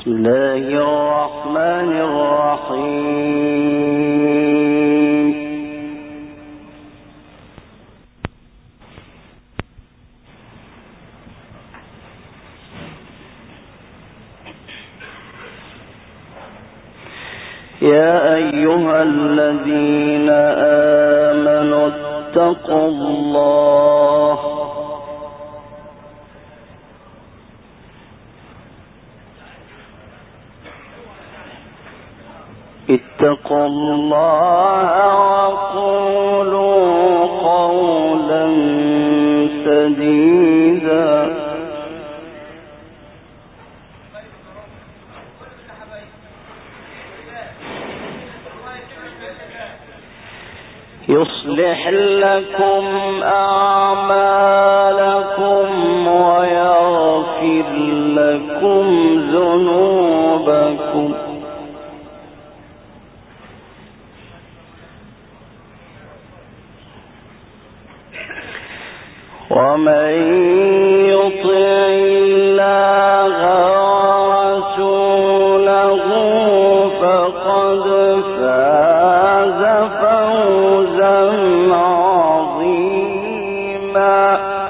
بسم الله الرحمن الرحيم. يا أيها الذين آمنوا اتقوا الله وقولوا قولا سديدا يصلح لكم أعمالكم ويغفر لكم ذنوبكم ومن يطع الله ورسوله فقد فاز فوزا عظيما.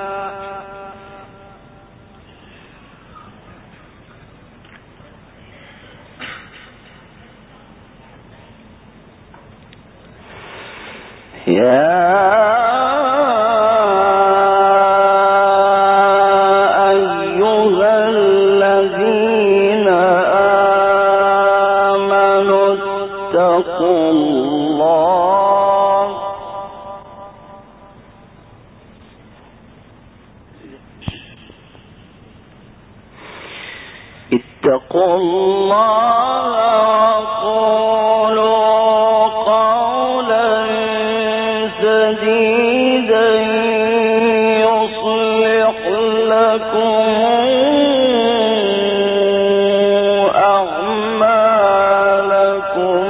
اتقوا الله وقولوا قولا سديدا يصلح لكم أعمالكم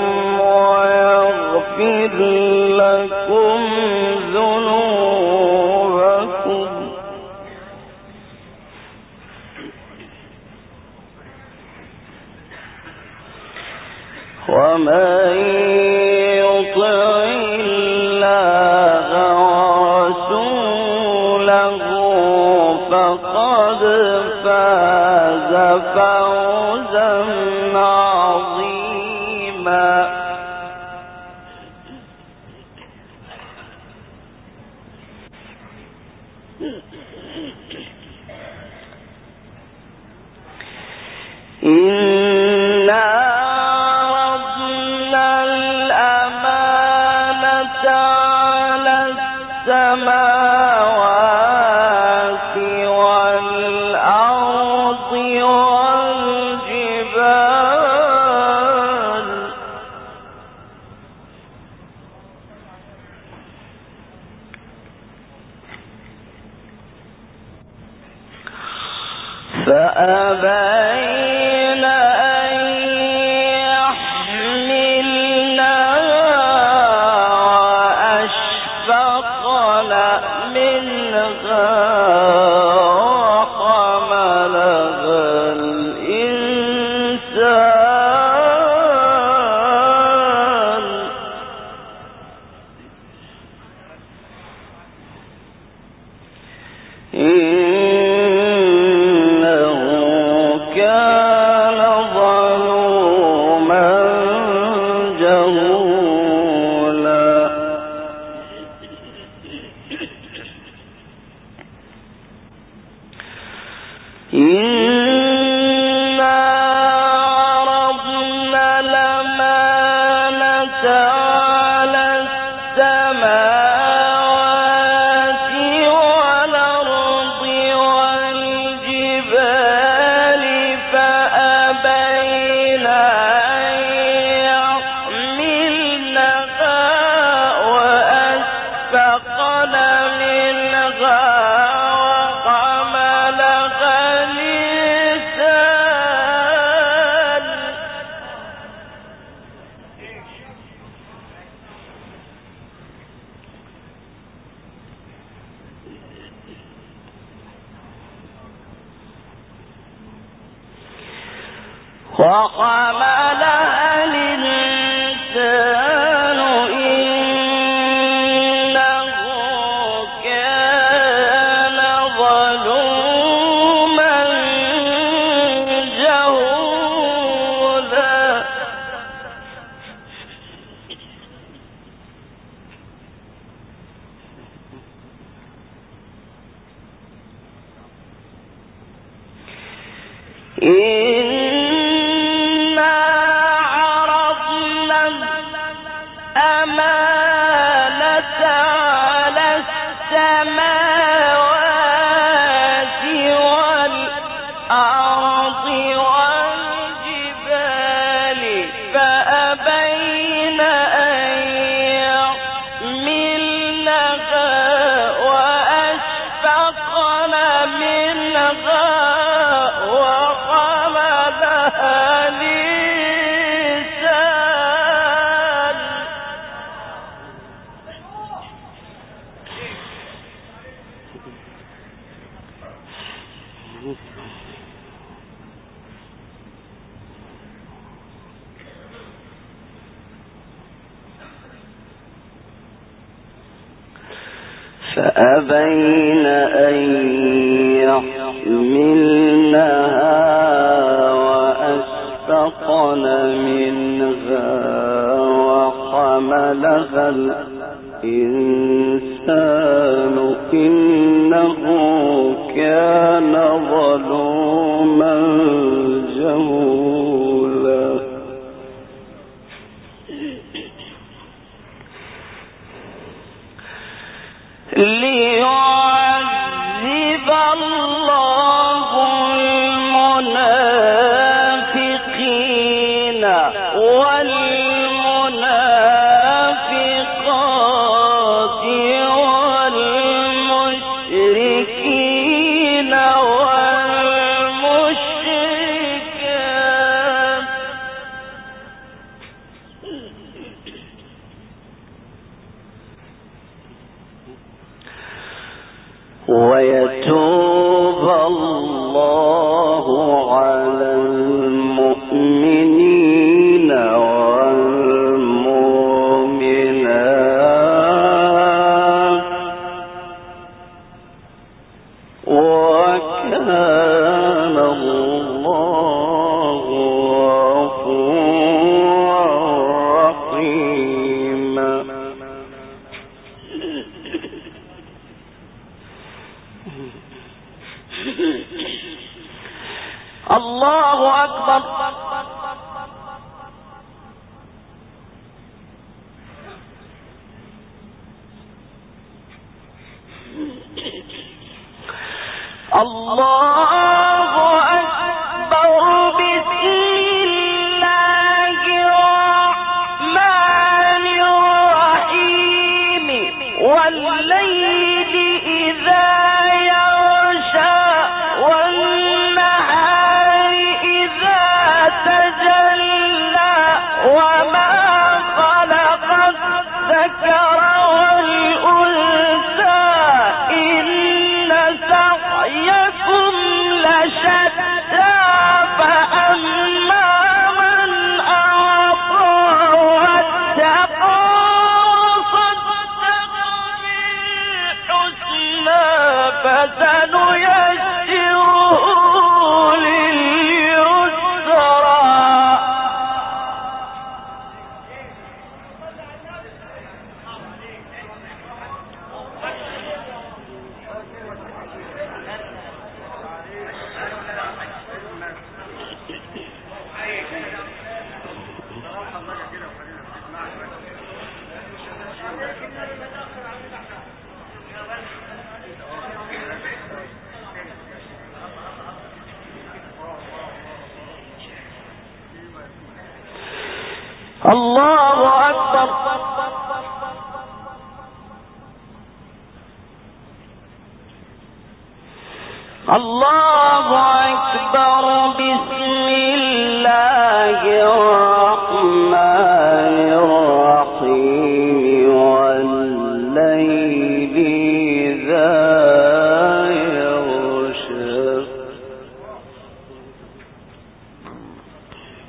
ويغفر لكم ذنوبكم ومن يطع الله ورسوله فقد فاز فوزا عظيما. السماوات والأرض والجبال فأبين أن يحملنها وأشفقن منها وحملها الإنسان إنه كان ظلوما جهولا. إنا عرضنا الأمانة على السماوات والأرض والجبال فأبين أن يحملنها وأشفقن منها وحملها الإنسان وحملها الإنسان إنه كان ظلوما جهولا إنا عرضنا الأمانة على السماوات والأرض والجبال فأبين أن يحملنها وأشفقن منها فأبين أن يحملنها وأشفقن منها وحملها الإنسان إنه كان ظلوما جهولا ليعذب الله المنافقين والمنافقات والمشركين والمشركات ويتوب الله على المؤمنين والمؤمنات وكان الله غفورا رحيما الله أكبر الله أكبر بسم الله الرحمن الرحيم والليل إذا يغشى والنهار إذا تجلى وما خلق الذكر والأنثى إن سعيكم لشتى فأما من أعطى واتقى وصدق بالحسنى فسنيسره لليسرى الله أكبر الله أكبر بسم الله الرحمن الرحيم والليل إذا يغشى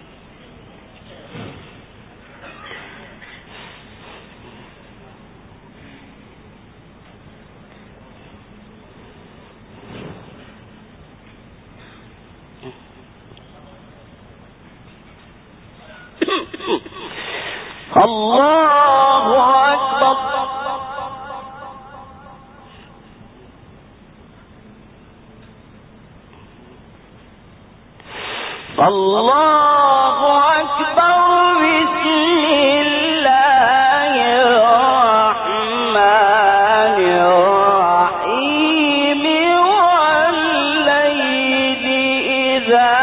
الله أكبر. الله أكبر. بسم الله الرحمن الرحيم. والليل إذا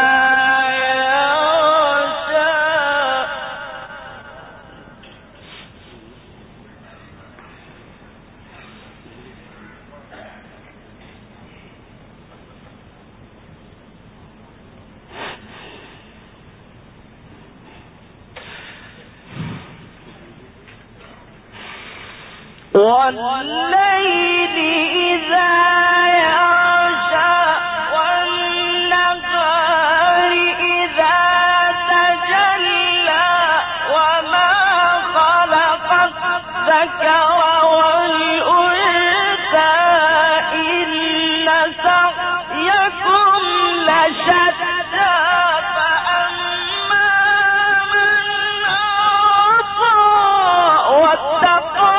والليل إذا يغشى والنهار إذا تجلى وما خلق الذكر والأنثى إن سعيكم لشتى فأما من أعطى واتقى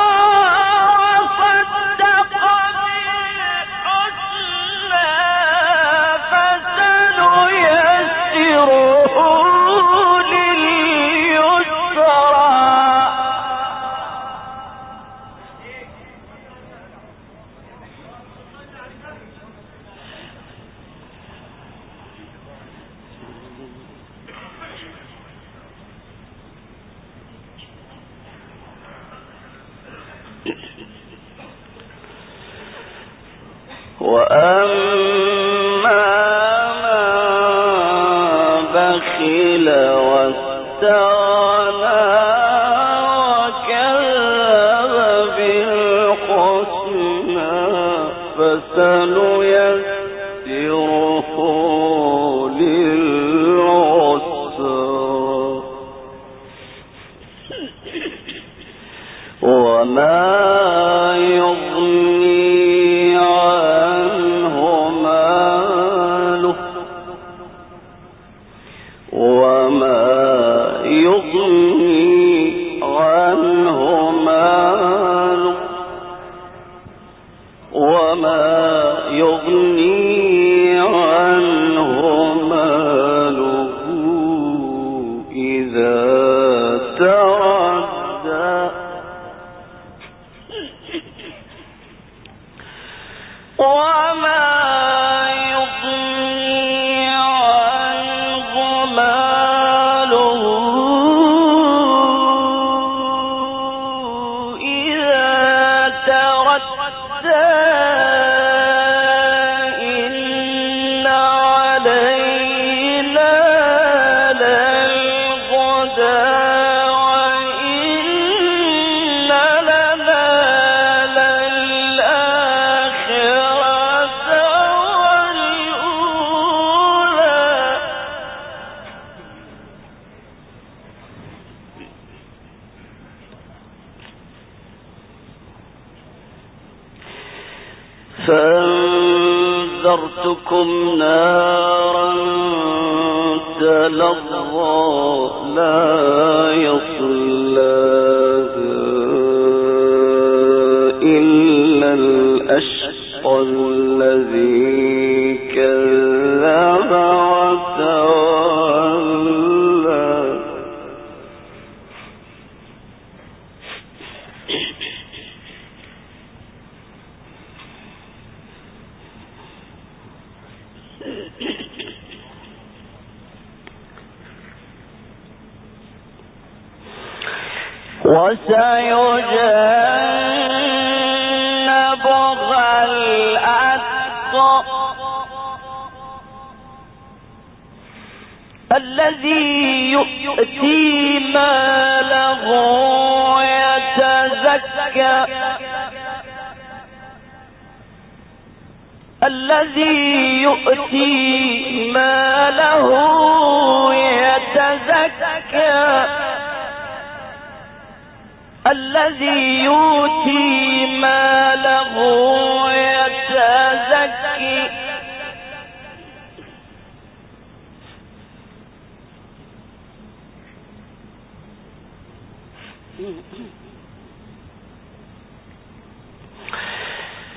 وأما من بخل واستغنى وكذب بالحسنى فسنيسره للعسرى وما يغني عنه ماله إذا تردى وما يغني عنه ماله إذا تردى فأنذرتكم نارا تلظى لا يصلاها إلا الأشقى الذي كذب وتولى وسيجنبها الأتقى الذي يؤتي ماله يتزكى الذي يؤتي ماله يتزكى الذي يؤتي ماله يتزكي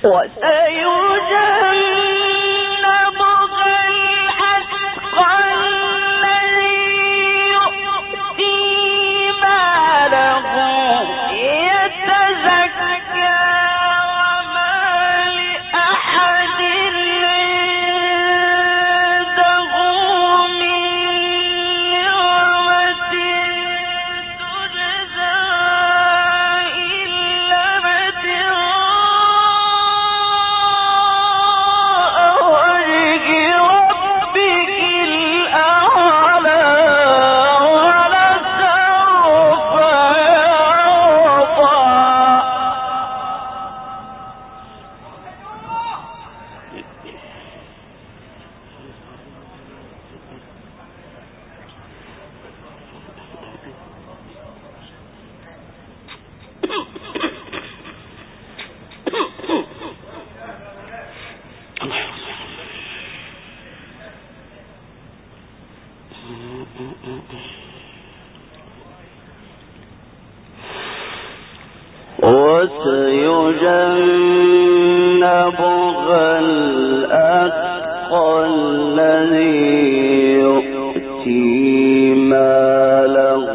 وسيجنبها الأتقى الذي يؤتي ماله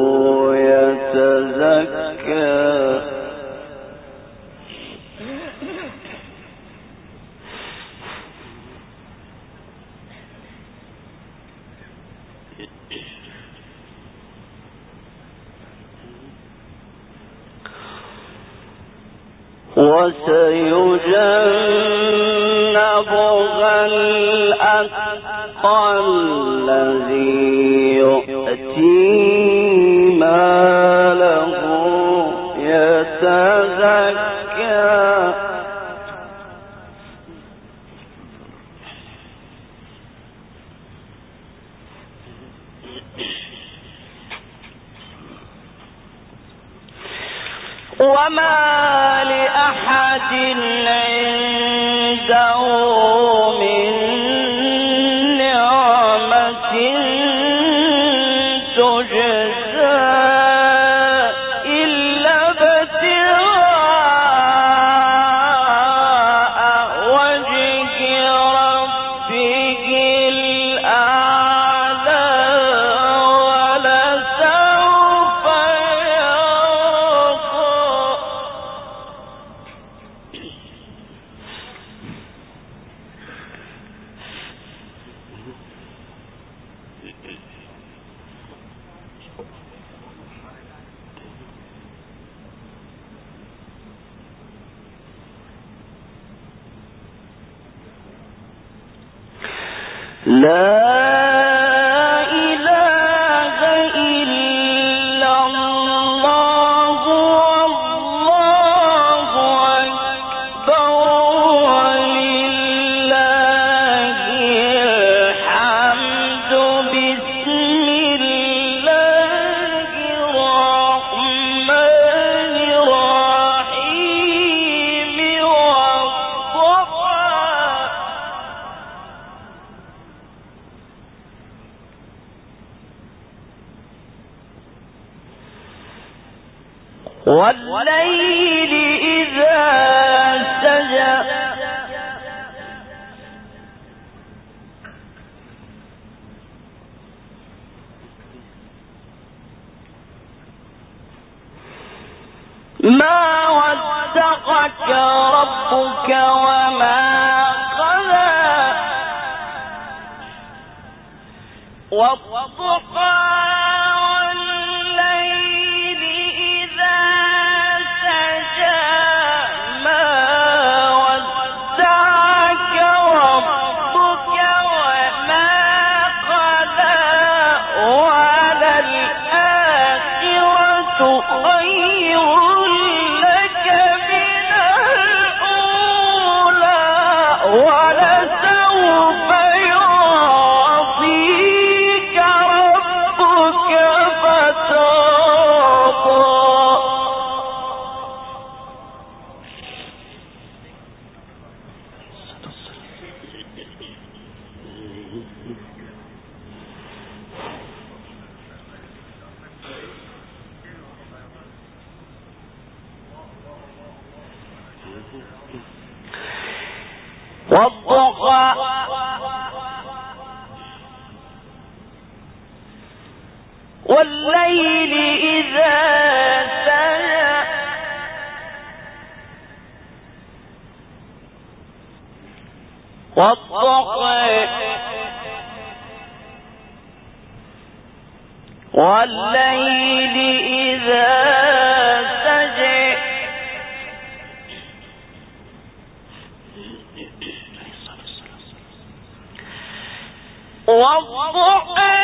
يتزكى وسيجنبها الأتقى الذي يؤتي ماله يتزكى وما لأحد عنده من نعمة تجزى إلا ابتغاء وجه ربه الأعلى ولسوف لا إله إلا الله والله أكبر ولله الحمد بسم الله الرحمن الرحيم والليل إذا سجى ما ودعك ربك وما قلى والضحى والضحى والليل إذا سجى والضحى والليل إذا سجى والضحى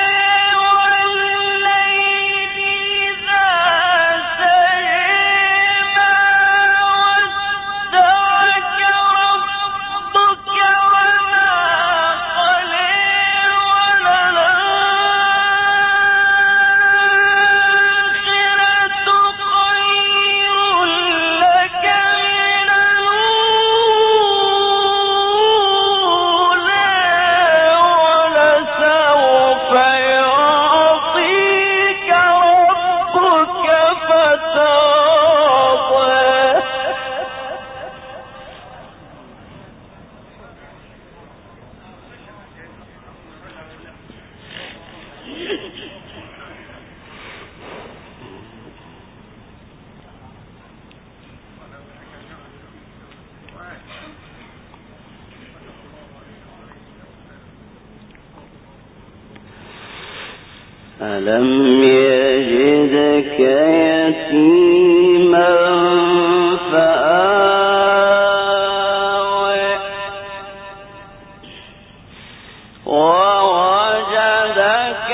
ألم يجدك يتيما فآوى ووجدك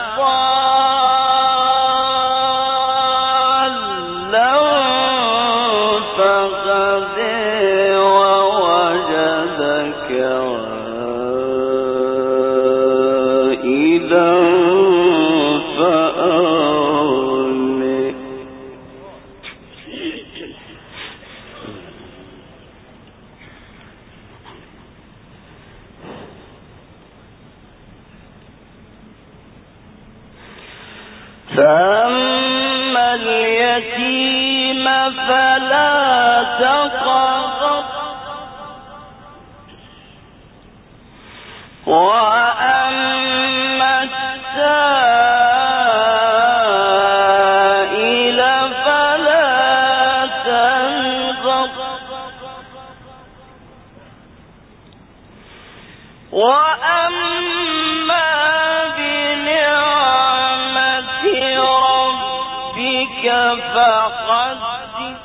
ضالا فهدى ووجدك عائلا فأما اليتيم فلا تقهر وأما السائل فلا تنهر وأما بنعمة ربك فحدث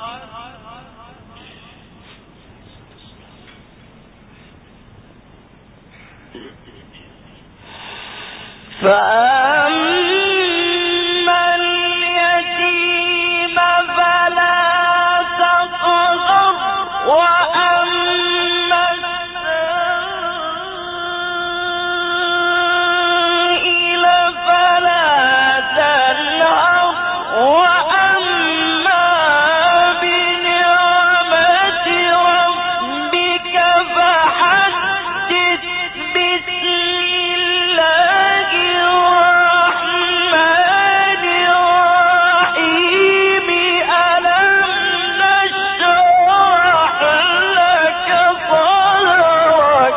فأما اليتيم فلا تقهر وأما السائل فلا تنهر وأما بنعمة ربك فحدث بسم الله الرحمن الرحيم ألم نشرح لك صدرك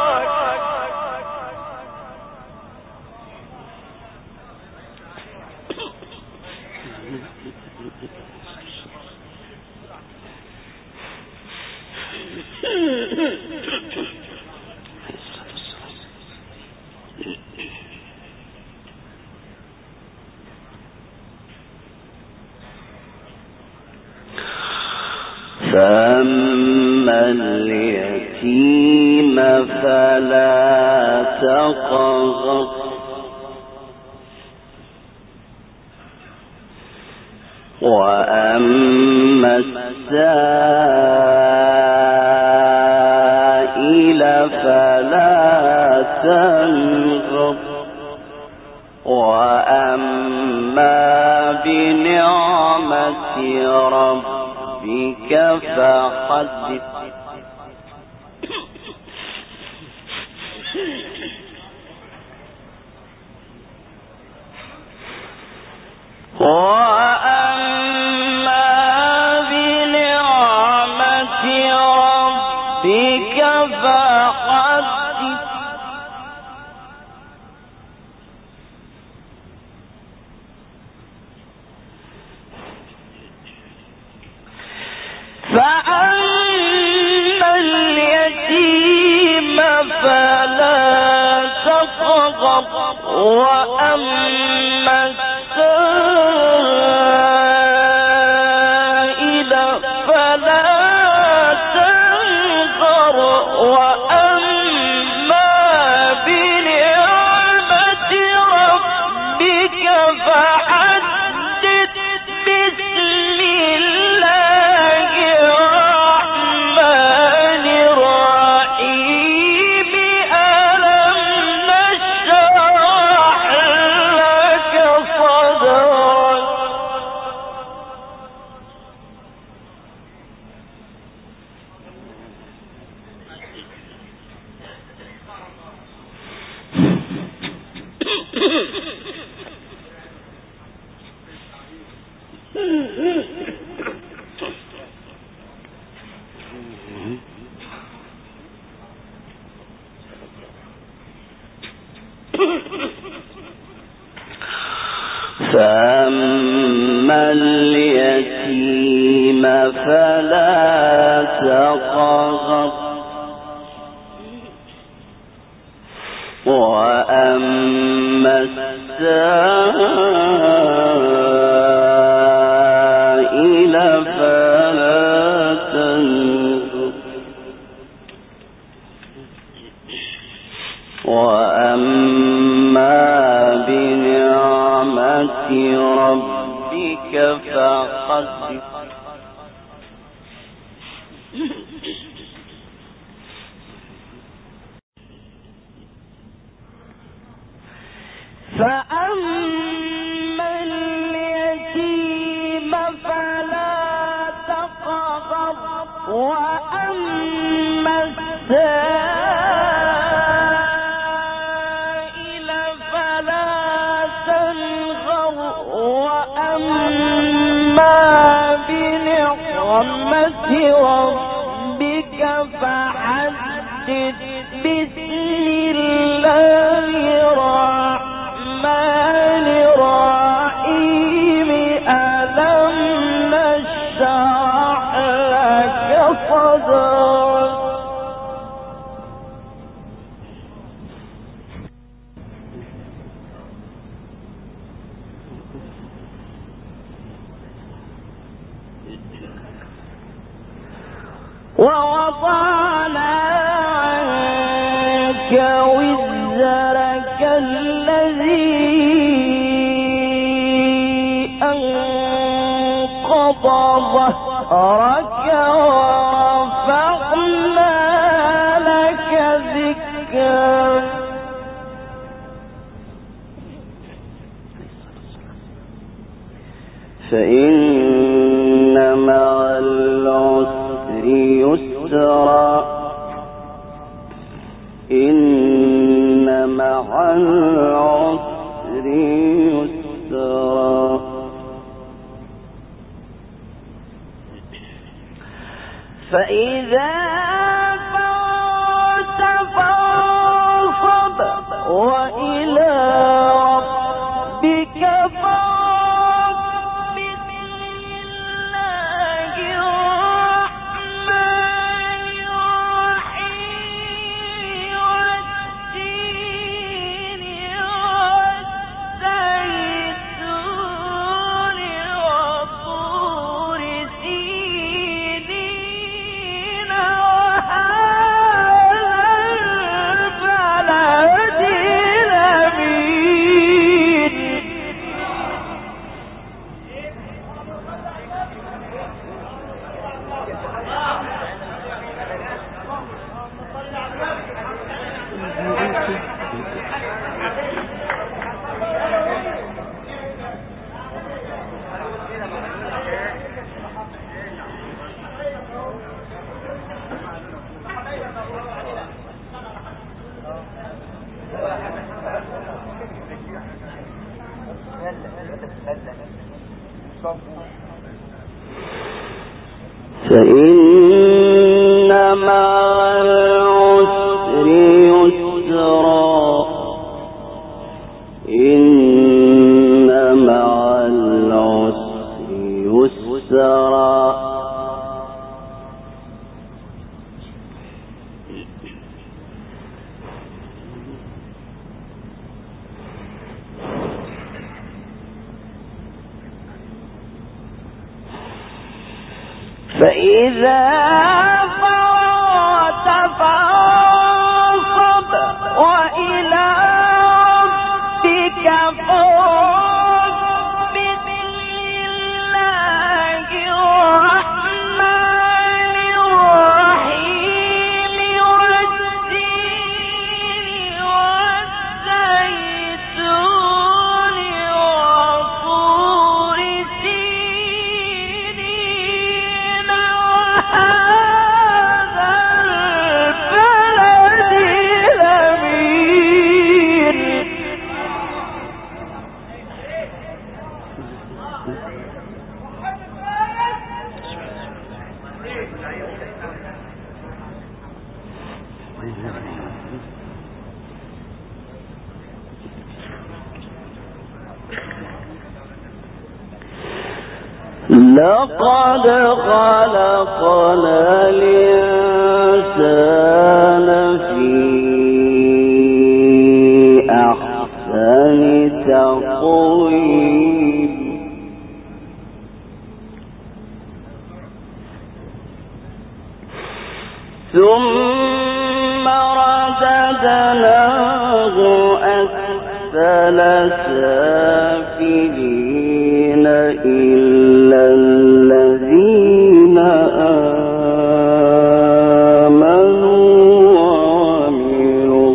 فأما اليتيم فلا تقهر وأما السائل فلا تنهر وأما بنعمة ربك فحدث وأما بنعمة ربك فأما اليتيم فلا تقهر وأما السائل فلا تنهر وأما بنعمة ربك فحدث فأما اليتيم فلا تقهر وأما السائل فلا تنهر وأما بنعمة ربك فحدث بسم الله الرحمن الرحيم ألم نشرح لك صدرك ووضعنا عنك وزرك الذي أنقض ظهرك ورفعنا لك ذكرك فإن مع العسر يسرا إن مع العسر يسرا فإذا فرغت فانصب وإلى ربك فارغب بسم الله الرحمن الرحيم والتين والزيتون وطور سينين وهذا البلد الأمين فإن مع فإذا فرغت فانصب وإلى ربك فارغب بالله الرحمن الرحيم والتين والزيتون وطور سينين وهذا البلد الأمين. لقد خلقنا الإنسان في أحسن تقويم ثم رددناه أسفل سافلين إلا الذين آمنوا وعملوا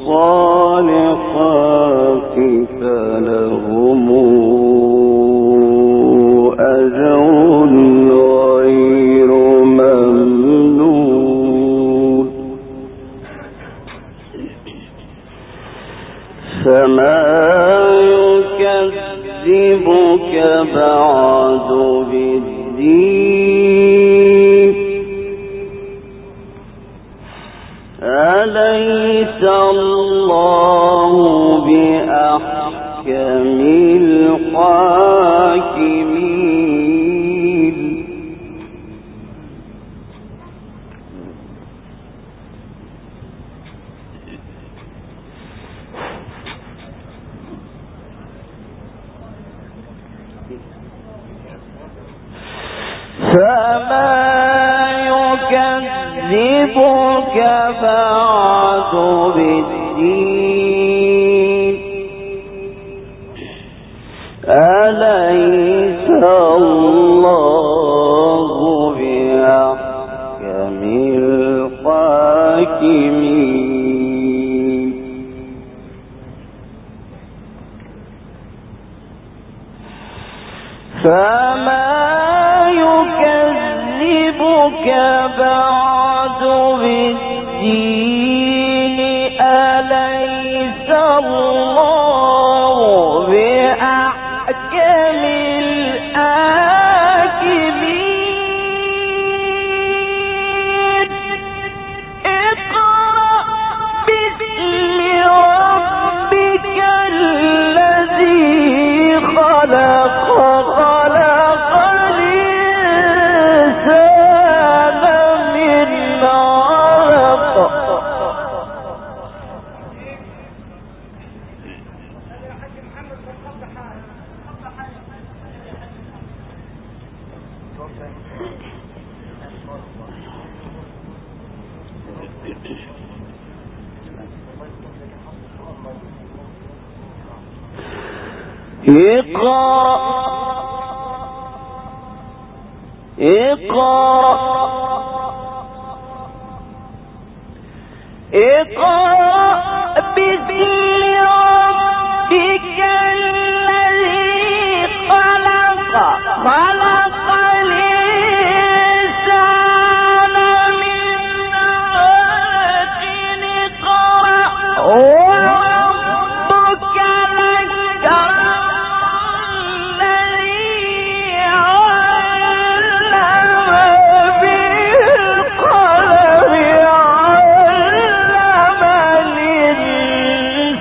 الصالحات فلهم أجر غير ممنون. فما يكذبك بعد بالدين أليس الله بأحكم الحاكمين. فما يكذبك بعد بالدين أليس الله بأحكم الحاكمين. فما يكذبك بعد بالدين أليس الله بأحكم الحاكمين. اقرأ باسم ربك الذي خلق اقرأ باسم ربك الذي خلق الإنسان من علق. اقرأ وربك الأكرم الذي علم بالقلم علم الإنسان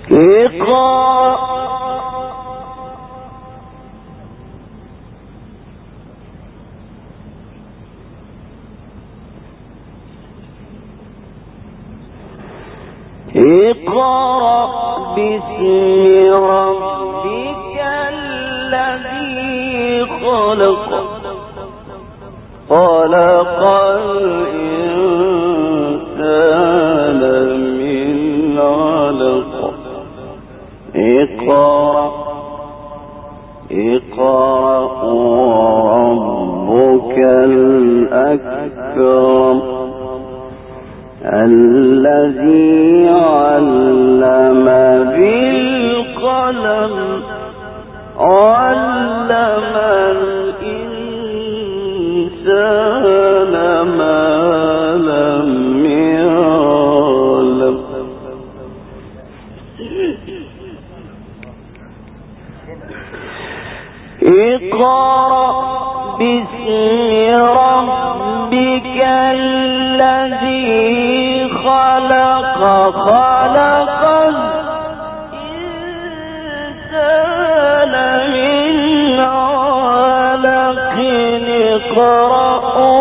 اقرأ باسم ربك الذي خلق خلق الإنسان من علق اقرأ وربك الأكرم الذي علم بالقلم علم الإنسان ما لم يعلم اقرأ باسم ربك الذي خلق الإنسان من علق اقرأ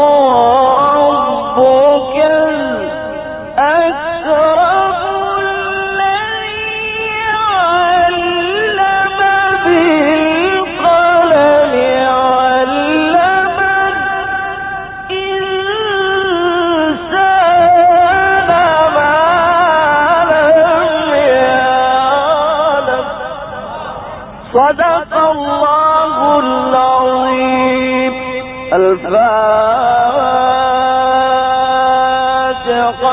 ربك الأكرم الذي علم بالقلم علم الإنسان ما لم يعلم. صدق الله العظيم. الفاتحة.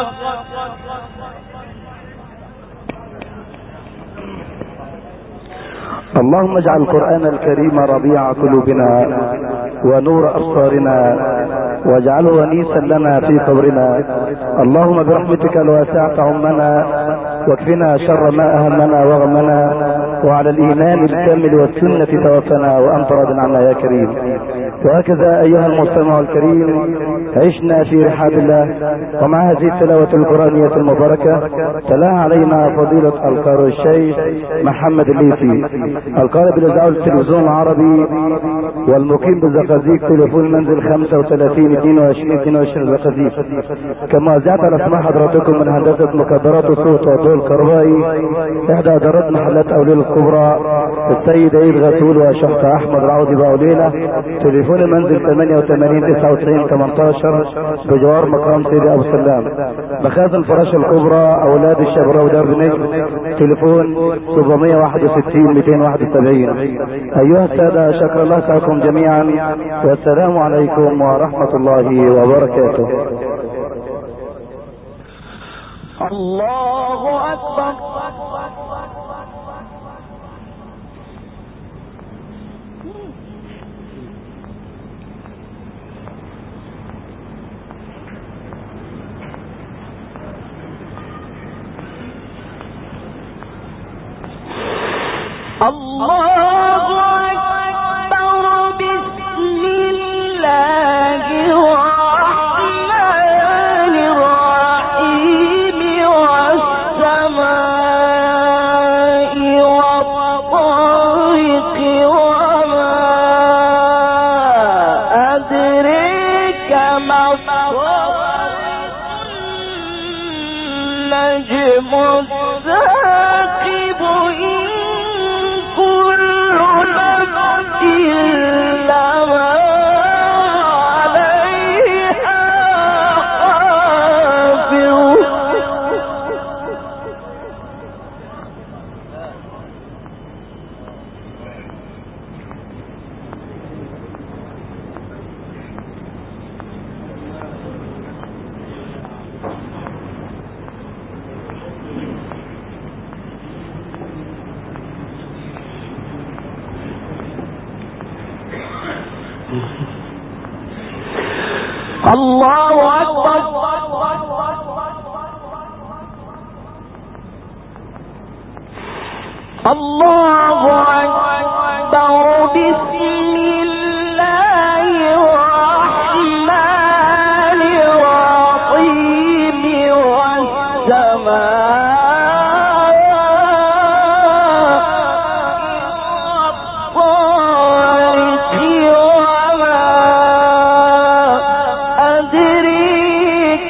اللهم اجعل القرآن الكريم ربيع قلوبنا ونور أبصارنا واجعله أنيسا لنا في قبرنا. اللهم برحمتك الواسعة عمنا واكفنا شر ما أهمنا وغمنا وعلى الإيمان الكامل والسنة توفنا وأنت راض عنا يا كريم. وهكذا أيها المستمع الكريم عشنا في رحاب الله ومع هذه التلاوة القرآنية المباركة تلاها علينا فضيلة القارئ الشيخ محمد الليثي القارئ بالإذاعة التلفزيون العربي والمقيم بالزقازيق تليفون المنزل 35 22 الزقازيق. كما زعت على اسماء حضراتكم من هندسة مكبرات الصوت والضوء الكهربائي إحدى إدارات محلات أوليل الكبرى السيد عيد غسول وشحت أحمد العوضي بأوليلة تليفون المنزل 88 99 18 بجوار مقام سيدي أبو سلام. مخازن فراش الكبرى أولاد الشبراوي درب نجم تليفون 761 271. أيها السادة شكر الله سعكم جميعا والسلام عليكم ورحمة الله وبركاته. الله أكبر. الله أكبر. بسم الله الرحمن الرحيم. والسماء والطارق وما أدريك ما الطارق النجم الثاقب. الله أكبر. الله أكبر. بسم الله الرحمن الرحيم. والسماء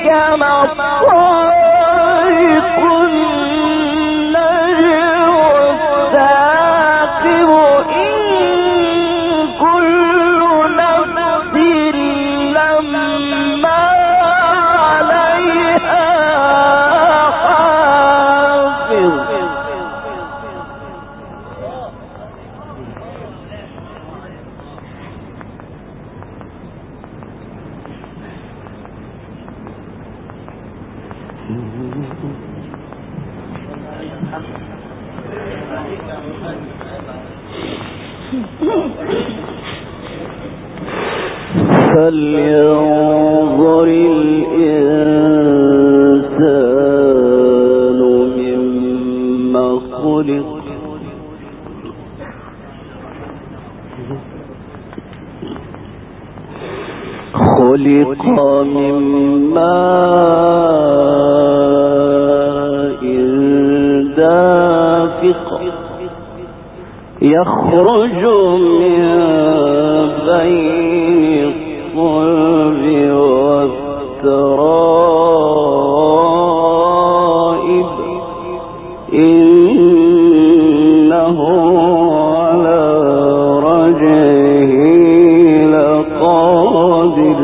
فلينظر الإنسان مما خلق من ماء دافق يخرج من بين الصلب والترائب إنه على رجعه لقادر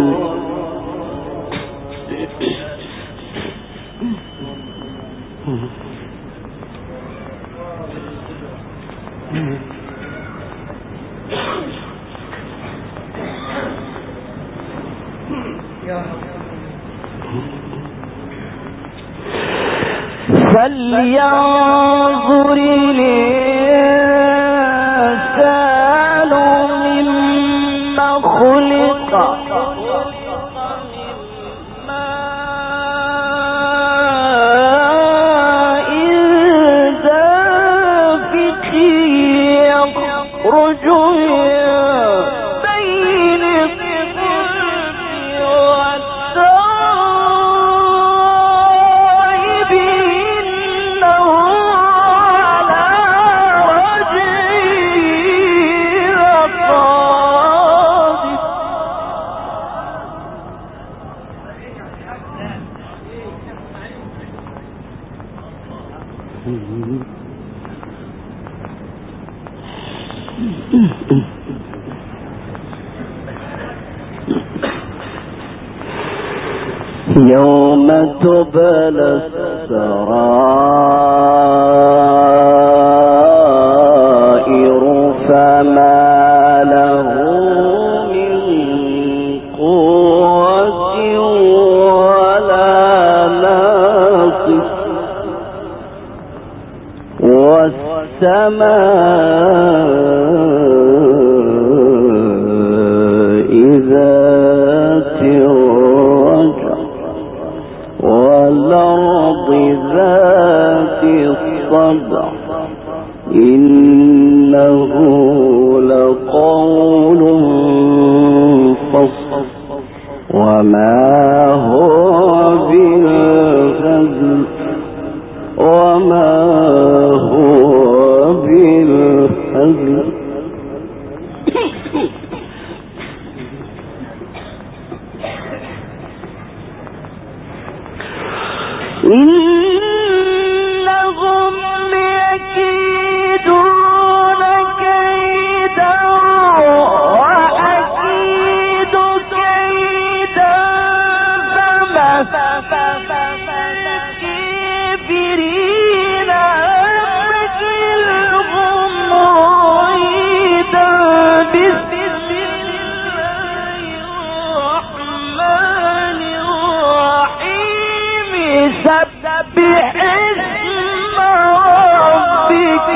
فلينظر الإنسان مما خلق يوم تبلى السرائر فما له من قوة ولا ناصر والسماء ذات الرجع والأرض ذات الصدع إنه لقول فصل وما هو بالهزل إنهم يكيدون كيدا وأكيد كيدا فالكافرين أمهلهم رويدا بسم الله الرحمن الرحيم سبح اسم ربك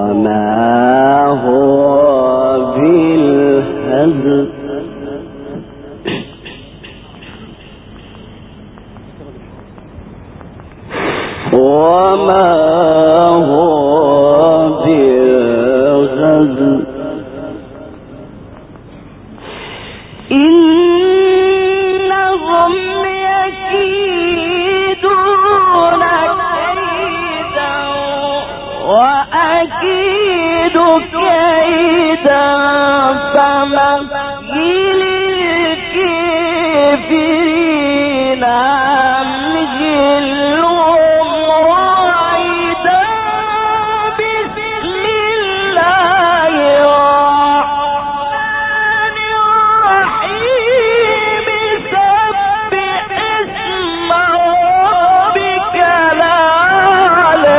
وما هو بالهزل وما هو بالغزل إنهم يكيدون كيدا وأكيد كيدا فمهل الكافرين أمهلهم رويدا بسم الله الرحمن الرحيم سبح اسم ربك الأعلى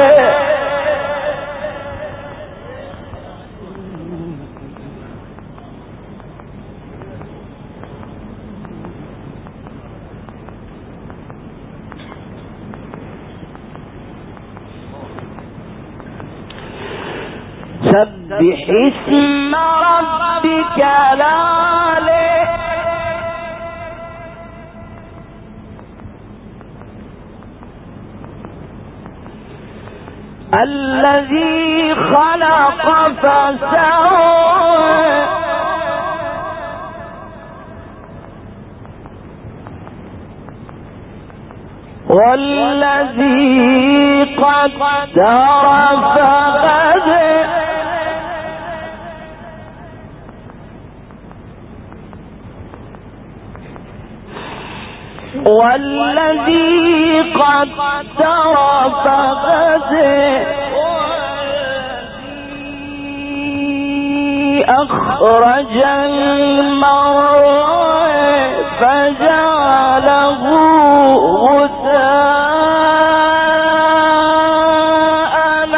سبح اسم ربك الأعلى الذي خلق فسوى والذي قدر فهدى والذي قدر فهدى والذي أخرج المرعى فجعله غثاء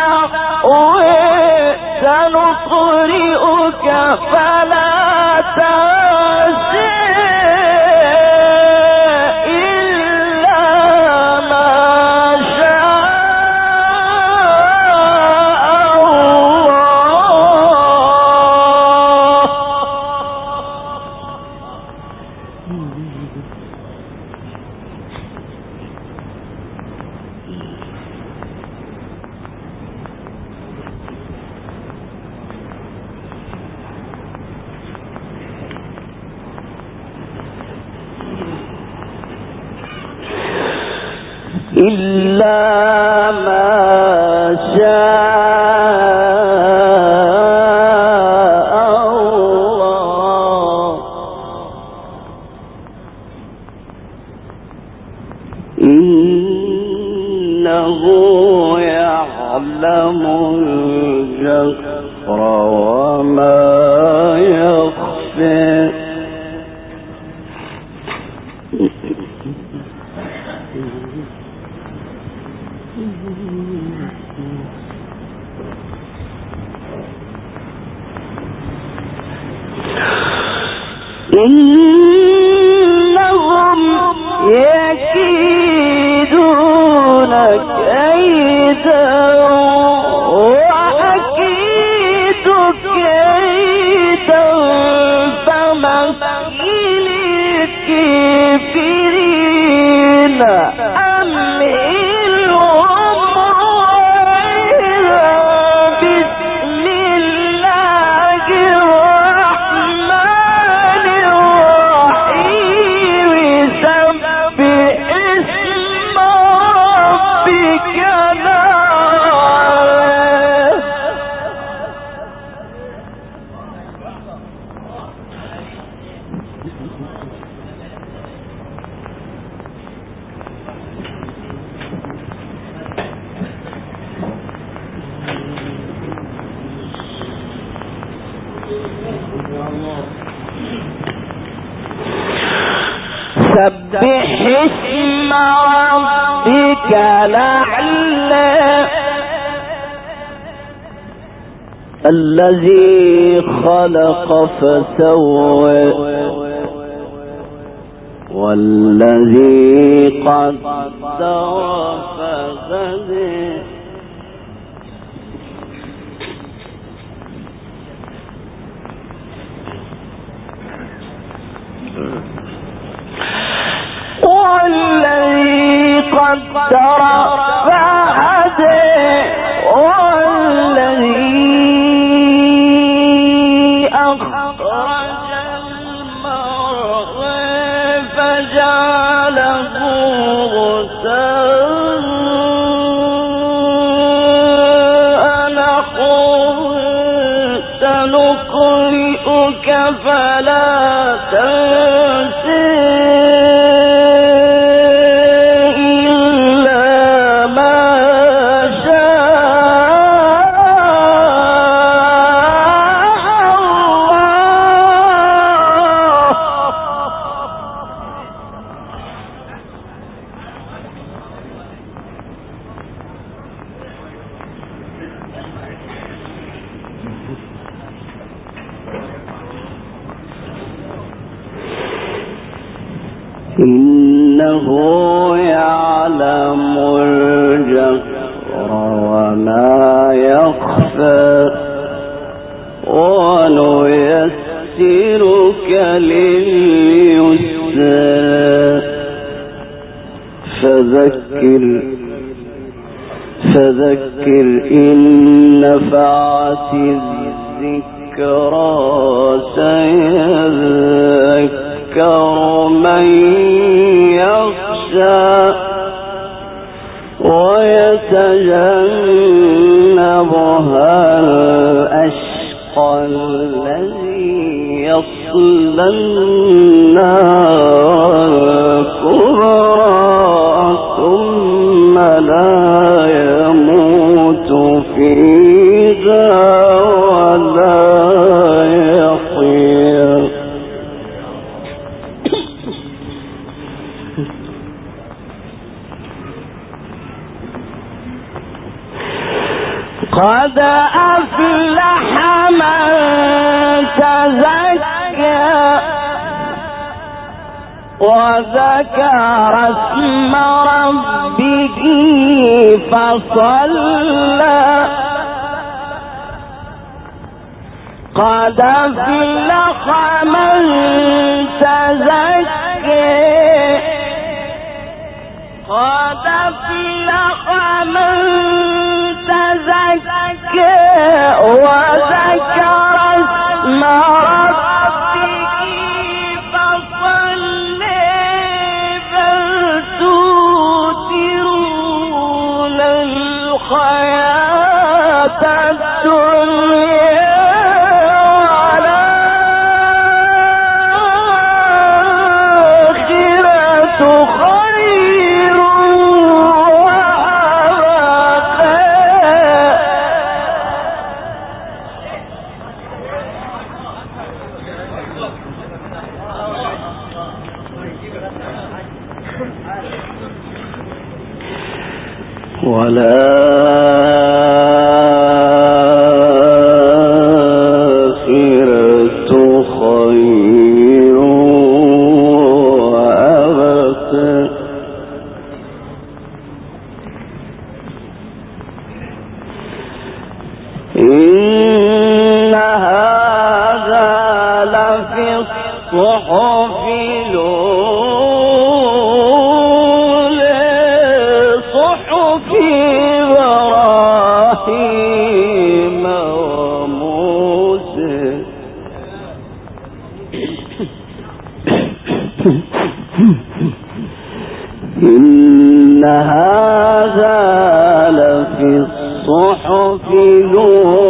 نحوه سنقرئك فلا تنسى إلا ما شاء الله إنه يعلم الجهر وما يخفى إنهم يكيدون كيدا وأكيد كيدا فمهل الكافرين أمهلهم رويدا بسم الله الرحمن الرحيم سبح اسم ربك الأعلى سبح اسم ربك الأعلى الذي خلق فسوى والذي قدر فهدى قدر فهدى والذي أخرج المرعى فجعله غثاء نحوه سنقرئك فلا تنسى إنه يعلم الجهر وما يخفى ونيسرك لليسرى فذكر إن نفعت الذكرى سيذكر من يخشى ويتجنبها الأشقى الذي يصلى النار الكبرى ثم لا يموت فيها ولا يحيا قد أفلح من تزكى وذكر اسم ربه فصلى قد أفلح من تزكى قد أفلح من تزكى وذكر اسم ربه فصلى بل تؤثرون الحياة الدنيا والآخرة خير وأبقى إن هذا لفي الصحف إبراهيم وموسى إن هذا لفي الصحف الأولى